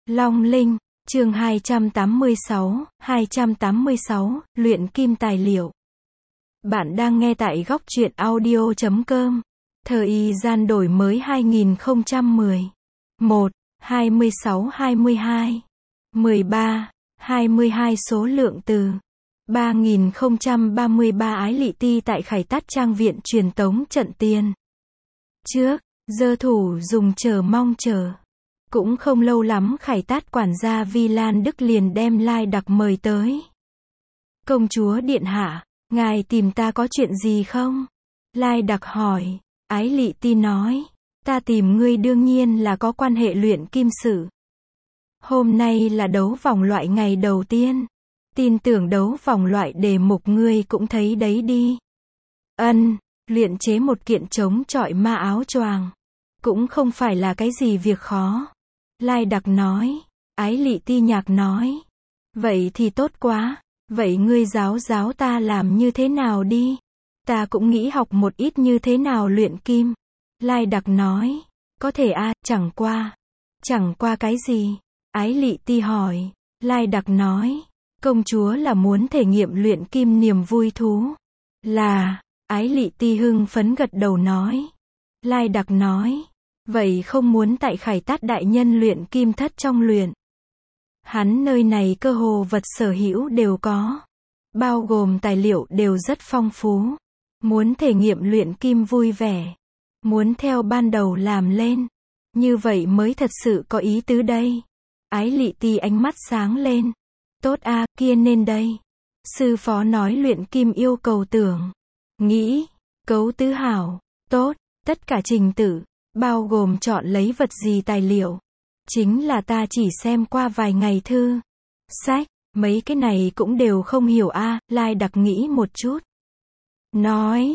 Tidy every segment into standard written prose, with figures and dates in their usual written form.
Long Linh, chương 286, luyện kim tài liệu. Bạn đang nghe tại góc truyện audio.com. Thời gian đổi mới 2010. 1, 26-22. 13, 22 số lượng từ. 3033 Ái Lị Ti tại Khải Tát Trang viện truyền tống trận tiền. Trước, giơ thủ dùng chờ mong chờ. Cũng không lâu lắm Khải Tát quản gia Vi Lan Đức liền đem Lai Đặc mời tới. Công chúa điện hạ, ngài tìm ta có chuyện gì không? Lai Đặc hỏi. Ái Lị Ti nói, ta tìm ngươi đương nhiên là có quan hệ luyện kim sự. Hôm nay là đấu vòng loại ngày đầu tiên. Tin tưởng đấu vòng loại đề mục ngươi cũng thấy đấy đi. Luyện chế một kiện chống chọi ma áo choàng. Cũng không phải là cái gì việc khó. Lai Đặc nói. Ái Lị Ti nhạc nói. Vậy thì tốt quá. Vậy ngươi giáo ta làm như thế nào đi. Ta cũng nghĩ học một ít như thế nào luyện kim. Lai Đặc nói. Có thể chẳng qua. Chẳng qua cái gì? Ái Lị Ti hỏi. Lai Đặc nói. Công chúa là muốn thể nghiệm luyện kim niềm vui thú. Là. Ái Lị Ti hưng phấn gật đầu nói. Lai Đặc nói. Vậy không muốn tại Khải Tát đại nhân luyện kim thất trong luyện. Hắn nơi này cơ hồ vật sở hữu đều có. Bao gồm tài liệu đều rất phong phú. Muốn thể nghiệm luyện kim vui vẻ. Muốn theo ban đầu làm lên. Như vậy mới thật sự có ý tứ đây. Ái Lị Ti ánh mắt sáng lên. Tốt kia nên đây. Sư phó nói luyện kim yêu cầu tưởng. Nghĩ. Cấu tứ hảo. Tốt. Tất cả trình tự. Bao gồm chọn lấy vật gì tài liệu. Chính là ta chỉ xem qua vài ngày thư. Sách. Mấy cái này cũng đều không hiểu Lai Đặc nghĩ một chút. Nói.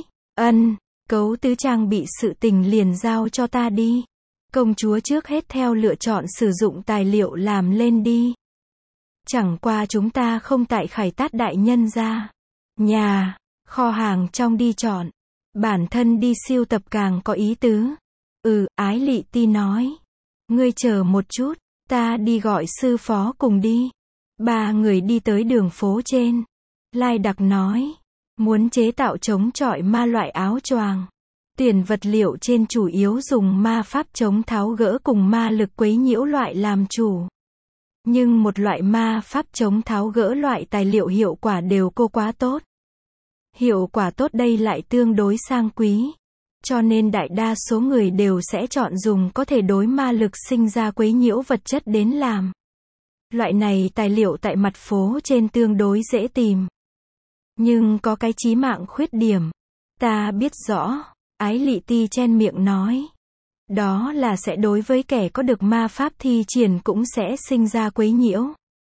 Cấu tứ trang bị sự tình liền giao cho ta đi. Công chúa trước hết theo lựa chọn sử dụng tài liệu làm lên đi. Chẳng qua chúng ta không tại Khải Tát đại nhân ra. Nhà, kho hàng trong đi chọn. Bản thân đi siêu tập càng có ý tứ. Ái Lị Ti nói. Ngươi chờ một chút, ta đi gọi sư phó cùng đi. Ba người đi tới đường phố trên. Lai Đặc nói. Muốn chế tạo chống chọi ma loại áo choàng. Tuyển vật liệu trên chủ yếu dùng ma pháp chống tháo gỡ cùng ma lực quấy nhiễu loại làm chủ. Nhưng một loại ma pháp chống tháo gỡ loại tài liệu hiệu quả đều quá tốt. Hiệu quả tốt đây lại tương đối sang quý. Cho nên đại đa số người đều sẽ chọn dùng có thể đối ma lực sinh ra quấy nhiễu vật chất đến làm. Loại này tài liệu tại mặt phố trên tương đối dễ tìm. Nhưng có cái chí mạng khuyết điểm. Ta biết rõ. Ái Lị Ti chen miệng nói. Đó là sẽ đối với kẻ có được ma pháp thi triển cũng sẽ sinh ra quấy nhiễu.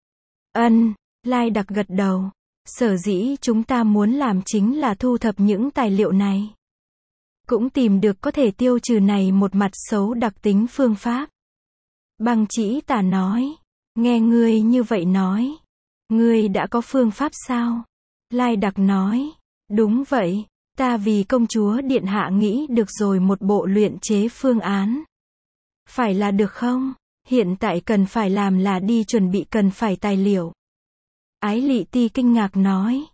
Lai Đặc gật đầu. Sở dĩ chúng ta muốn làm chính là thu thập những tài liệu này. Cũng tìm được có thể tiêu trừ này một mặt xấu đặc tính phương pháp. Băng Chỉ Tà nói. Nghe ngươi như vậy nói. Ngươi đã có phương pháp sao? Lai Đặc nói. Đúng vậy. Ta vì công chúa điện hạ nghĩ được rồi một bộ luyện chế phương án. Phải là được không? Hiện tại cần phải làm là đi chuẩn bị cần phải tài liệu. Ái Lị Ti kinh ngạc nói.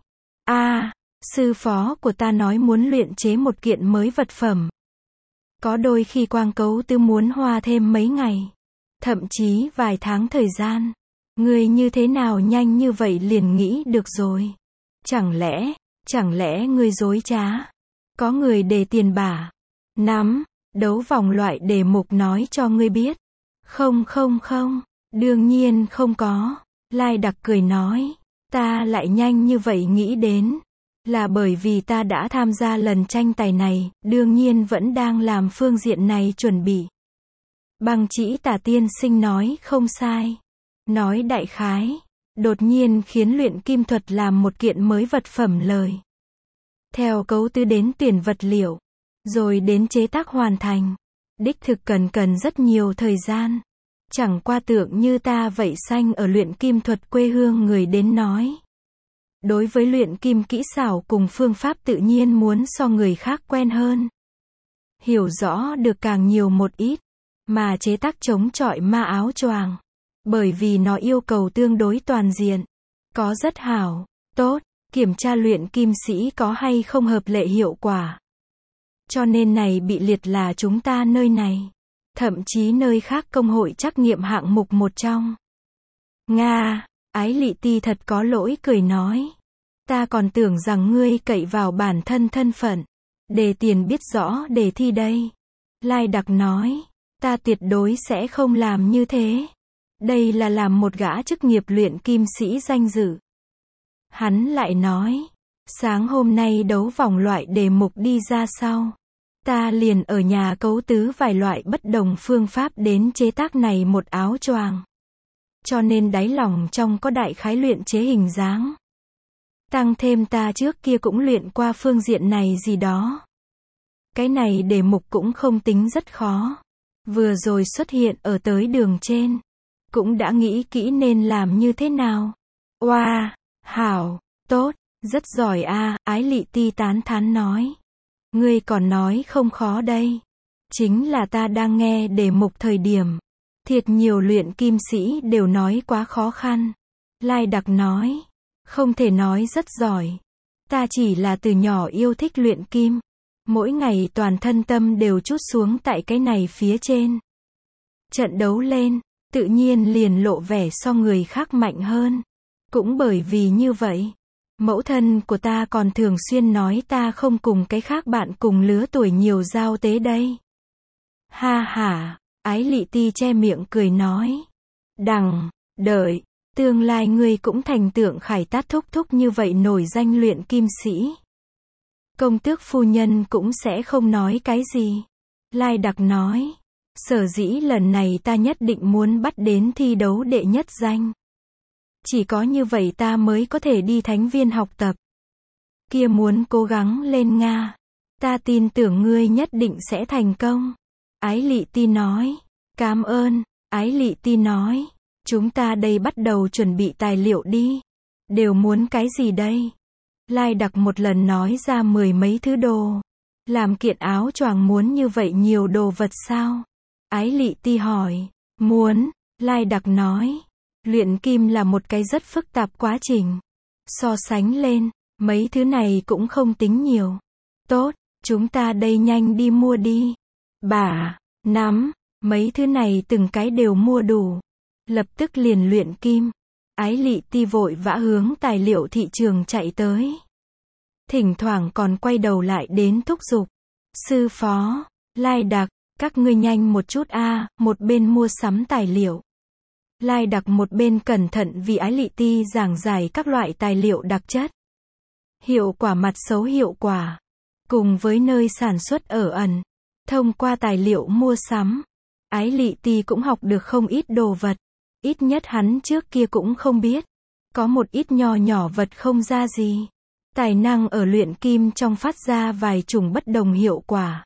Sư phó của ta nói muốn luyện chế một kiện mới vật phẩm. Có đôi khi quang cấu tứ muốn hoa thêm mấy ngày. Thậm chí vài tháng thời gian. Ngươi như thế nào nhanh như vậy liền nghĩ được rồi. Chẳng lẽ ngươi dối trá? Có người đề tiền bả. Đấu vòng loại đề mục nói cho ngươi biết. Không. Đương nhiên không có. Lai Đặc cười nói. Ta lại nhanh như vậy nghĩ đến. Là bởi vì ta đã tham gia lần tranh tài này, đương nhiên vẫn đang làm phương diện này chuẩn bị. Băng Chỉ Tà tiên sinh nói không sai. Nói đại khái. Đột nhiên khiến luyện kim thuật làm một kiện mới vật phẩm lời. Theo cấu tứ đến tuyển vật liệu. Rồi đến chế tác hoàn thành. Đích thực cần rất nhiều thời gian. Chẳng qua tượng như ta vậy sanh ở luyện kim thuật quê hương người đến nói. Đối với luyện kim kỹ xảo cùng phương pháp tự nhiên muốn so người khác quen hơn. Hiểu rõ được càng nhiều một ít. Mà chế tác chống chọi ma áo choàng. Bởi vì nó yêu cầu tương đối toàn diện. Có rất hảo, tốt, kiểm tra luyện kim sĩ có hay không hợp lệ hiệu quả. Cho nên này bị liệt là chúng ta nơi này. Thậm chí nơi khác công hội trắc nghiệm hạng mục một trong. Nga, Ái Lị Ti thật có lỗi cười nói. Ta còn tưởng rằng ngươi cậy vào bản thân thân phận. Đề tiền biết rõ đề thi đây. Lai Đặc nói. Ta tuyệt đối sẽ không làm như thế. Đây là làm một gã chức nghiệp luyện kim sĩ danh dự. Hắn lại nói. Sáng hôm nay đấu vòng loại đề mục đi ra sau. Ta liền ở nhà cấu tứ vài loại bất đồng phương pháp đến chế tác này một áo choàng. Cho nên đáy lòng trong có đại khái luyện chế hình dáng. Tăng thêm ta trước kia cũng luyện qua phương diện này gì đó. Cái này đề mục cũng không tính rất khó. Vừa rồi xuất hiện ở tới đường trên. Cũng đã nghĩ kỹ nên làm như thế nào. Oa, hảo, tốt, rất giỏi a, Ái Lị Ti tán thán nói. Ngươi còn nói không khó đây. Chính là ta đang nghe đề mục thời điểm. Thiệt nhiều luyện kim sĩ đều nói quá khó khăn. Lai Đặc nói. Không thể nói rất giỏi. Ta chỉ là từ nhỏ yêu thích luyện kim. Mỗi ngày toàn thân tâm đều trút xuống tại cái này phía trên. Trận đấu lên, tự nhiên liền lộ vẻ so người khác mạnh hơn. Cũng bởi vì như vậy. Mẫu thân của ta còn thường xuyên nói ta không cùng cái khác bạn cùng lứa tuổi nhiều giao tế đây. Ha ha, Ái Lị Ti che miệng cười nói. Đợi, tương lai ngươi cũng thành tượng Khải Tát thúc thúc như vậy nổi danh luyện kim sĩ. Công tước phu nhân cũng sẽ không nói cái gì. Lai Đặc nói. Sở dĩ lần này ta nhất định muốn bắt đến thi đấu đệ nhất danh. Chỉ có như vậy ta mới có thể đi thánh viên học tập. Kia muốn cố gắng lên Nga. Ta tin tưởng ngươi nhất định sẽ thành công. Ái Lị Ti nói. Cảm ơn. Ái Lị Ti nói. Chúng ta đây bắt đầu chuẩn bị tài liệu đi. Đều muốn cái gì đây? Lai Đặc một lần nói ra 10 mấy thứ đồ. Làm kiện áo choàng muốn như vậy nhiều đồ vật sao? Ái Lị Ti hỏi. Muốn. Lai Đặc nói. Luyện kim là một cái rất phức tạp quá trình. So sánh lên, mấy thứ này cũng không tính nhiều. Tốt, chúng ta đây nhanh đi mua đi. Bả, nắm, mấy thứ này từng cái đều mua đủ. Lập tức liền luyện kim. Ái Lị Ti vội vã hướng tài liệu thị trường chạy tới. Thỉnh thoảng còn quay đầu lại đến thúc giục. Sư phó, Lai Đặc, các ngươi nhanh một chút a, một bên mua sắm tài liệu. Lai Đặc một bên cẩn thận vì Ái Lị Ti giảng giải các loại tài liệu đặc chất. Hiệu quả mặt xấu hiệu quả. Cùng với nơi sản xuất ở ẩn. Thông qua tài liệu mua sắm. Ái Lị Ti cũng học được không ít đồ vật. Ít nhất hắn trước kia cũng không biết. Có một ít nho nhỏ vật không ra gì. Tài năng ở luyện kim trong phát ra vài chủng bất đồng hiệu quả.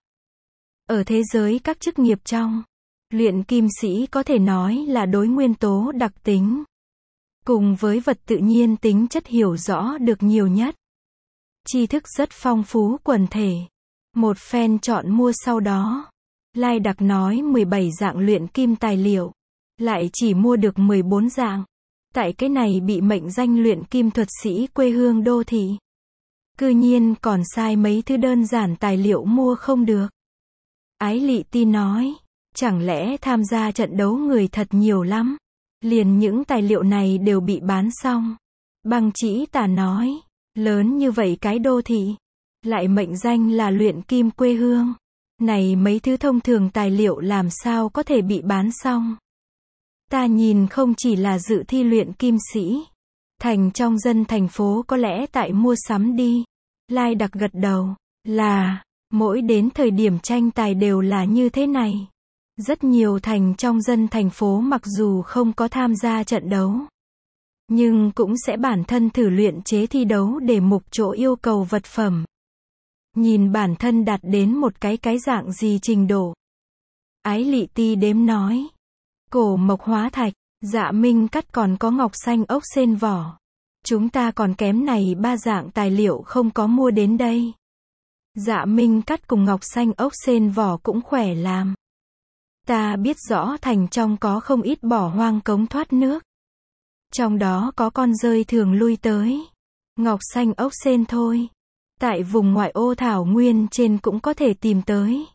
Ở thế giới các chức nghiệp trong. Luyện kim sĩ có thể nói là đối nguyên tố đặc tính. Cùng với vật tự nhiên tính chất hiểu rõ được nhiều nhất. Tri thức rất phong phú quần thể. Một phen chọn mua sau đó. Lai Đặc nói 17 dạng luyện kim tài liệu. Lại chỉ mua được 14 dạng. Tại cái này bị mệnh danh luyện kim thuật sĩ quê hương đô thị. Cư nhiên còn sai mấy thứ đơn giản tài liệu mua không được. Ái Lị Ti nói. Chẳng lẽ tham gia trận đấu người thật nhiều lắm. Liền những tài liệu này đều bị bán xong. Băng Chỉ Tà nói. Lớn như vậy cái đô thị. Lại mệnh danh là luyện kim quê hương. Này mấy thứ thông thường tài liệu làm sao có thể bị bán xong. Ta nhìn không chỉ là dự thi luyện kim sĩ. Thành trong dân thành phố có lẽ tại mua sắm đi. Lai Đặc gật đầu. Là, mỗi đến thời điểm tranh tài đều là như thế này. Rất nhiều thành trong dân thành phố mặc dù không có tham gia trận đấu. Nhưng cũng sẽ bản thân thử luyện chế thi đấu để mục chỗ yêu cầu vật phẩm. Nhìn bản thân đạt đến một cái dạng gì trình độ. Ái Lị Ti đếm nói. Cổ mộc hóa thạch, dạ minh cắt còn có ngọc xanh ốc sên vỏ. Chúng ta còn kém này 3 dạng tài liệu không có mua đến đây. Dạ minh cắt cùng ngọc xanh ốc sên vỏ cũng khỏe làm. Ta biết rõ thành trong có không ít bỏ hoang cống thoát nước. Trong đó có con dơi thường lui tới. Ngọc xanh ốc sên thôi. Tại vùng ngoại ô thảo nguyên trên cũng có thể tìm tới.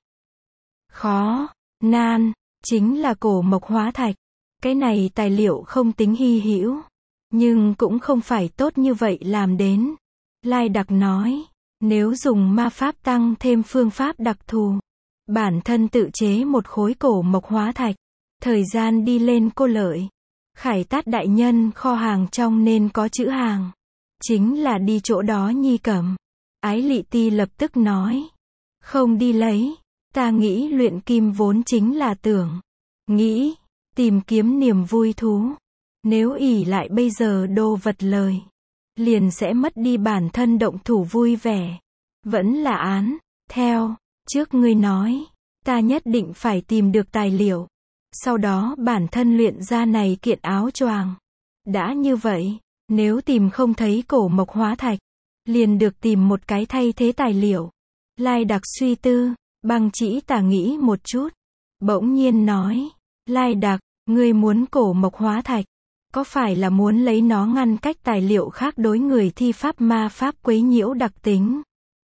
Khó, nan, chính là cổ mộc hóa thạch. Cái này tài liệu không tính hy hữu, nhưng cũng không phải tốt như vậy làm đến. Lai Đặc nói, nếu dùng ma pháp tăng thêm phương pháp đặc thù, bản thân tự chế một khối cổ mộc hóa thạch, thời gian đi lên cô lợi. Khải Tát đại nhân kho hàng trong nên có chữ hàng, chính là đi chỗ đó nhi cầm. Ái Lị Ti lập tức nói, không đi lấy, ta nghĩ luyện kim vốn chính là tưởng, nghĩ, tìm kiếm niềm vui thú. Nếu ỷ lại bây giờ đồ vật lời, liền sẽ mất đi bản thân động thủ vui vẻ. Vẫn là án, theo, trước ngươi nói, ta nhất định phải tìm được tài liệu. Sau đó bản thân luyện ra này kiện áo choàng. Đã như vậy, nếu tìm không thấy cổ mộc hóa thạch, liền được tìm một cái thay thế tài liệu. Lai Đặc suy tư, Băng Chỉ Tà nghĩ một chút, bỗng nhiên nói, Lai Đặc, ngươi muốn cổ mộc hóa thạch, có phải là muốn lấy nó ngăn cách tài liệu khác đối người thi pháp ma pháp quấy nhiễu đặc tính?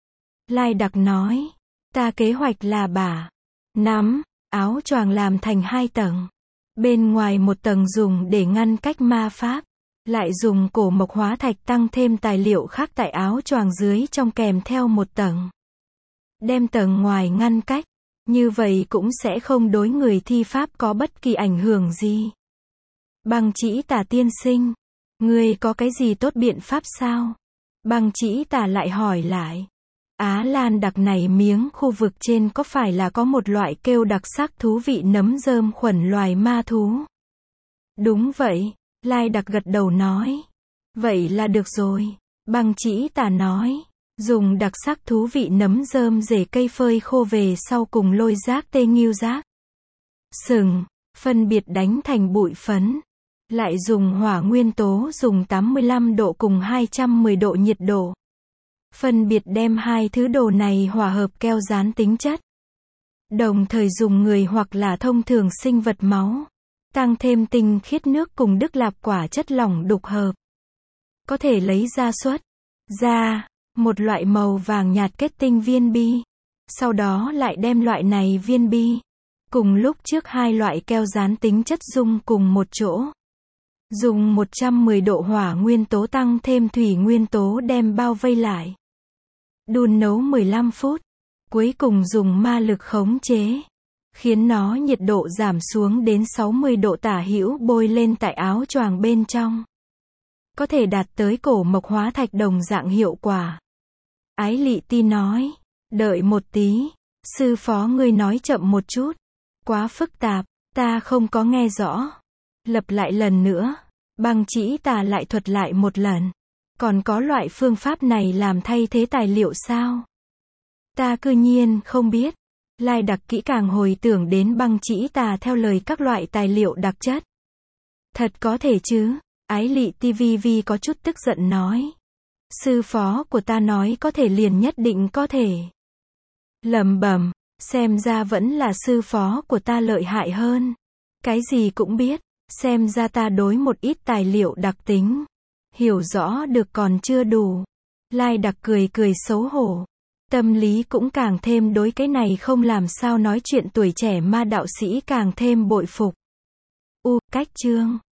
Lai Đặc nói, ta kế hoạch là bả nắm áo choàng làm thành 2 tầng. Bên ngoài một tầng dùng để ngăn cách ma pháp, lại dùng cổ mộc hóa thạch tăng thêm tài liệu khác tại áo choàng dưới trong kèm theo một tầng. Đem tầng ngoài ngăn cách, như vậy cũng sẽ không đối người thi pháp có bất kỳ ảnh hưởng gì. Băng Chỉ Tà tiên sinh, ngươi có cái gì tốt biện pháp sao? Băng Chỉ Tà lại hỏi lại. Á Lan Đặc này miếng khu vực trên có phải là có một loại kêu đặc sắc thú vị nấm rơm khuẩn loài ma thú? Đúng vậy, Lai Đặc gật đầu nói. Vậy là được rồi. Băng Chỉ Tà nói, dùng đặc sắc thú vị nấm rơm rễ cây phơi khô về sau cùng lôi rác tê nghiêu rác sừng, phân biệt đánh thành bụi phấn. Lại dùng hỏa nguyên tố dùng 85 độ cùng 210 độ nhiệt độ. Phân biệt đem 2 thứ đồ này hòa hợp keo dán tính chất. Đồng thời dùng người hoặc là thông thường sinh vật máu. Tăng thêm tinh khiết nước cùng đức lạp quả chất lỏng đục hợp. Có thể lấy ra xuất ra một loại màu vàng nhạt kết tinh viên bi. Sau đó lại đem loại này viên bi cùng lúc trước 2 loại keo dán tính chất dung cùng một chỗ. Dùng 110 độ hỏa nguyên tố tăng thêm thủy nguyên tố đem bao vây lại. Đun nấu 15 phút. Cuối cùng dùng ma lực khống chế, khiến nó nhiệt độ giảm xuống đến 60 độ tả hữu bôi lên tại áo choàng bên trong. Có thể đạt tới cổ mộc hóa thạch đồng dạng hiệu quả. Ái Lị Ti nói, đợi một tí, sư phó ngươi nói chậm một chút. Quá phức tạp, ta không có nghe rõ. Lặp lại lần nữa, Băng Chỉ Tà lại thuật lại một lần. Còn có loại phương pháp này làm thay thế tài liệu sao? Ta cư nhiên không biết. Lai Đặc kỹ càng hồi tưởng đến Băng Chỉ Tà theo lời các loại tài liệu đặc chất. Thật có thể chứ? Ái Lị Ti Vi có chút tức giận nói. Sư phó của ta nói có thể liền nhất định có thể. Lẩm bẩm, xem ra vẫn là sư phó của ta lợi hại hơn. Cái gì cũng biết, xem ra ta đối một ít tài liệu đặc tính hiểu rõ được còn chưa đủ. Lai Đặc cười xấu hổ. Tâm lý cũng càng thêm đối cái này không làm sao nói chuyện tuổi trẻ ma đạo sĩ càng thêm bội phục. Cách chương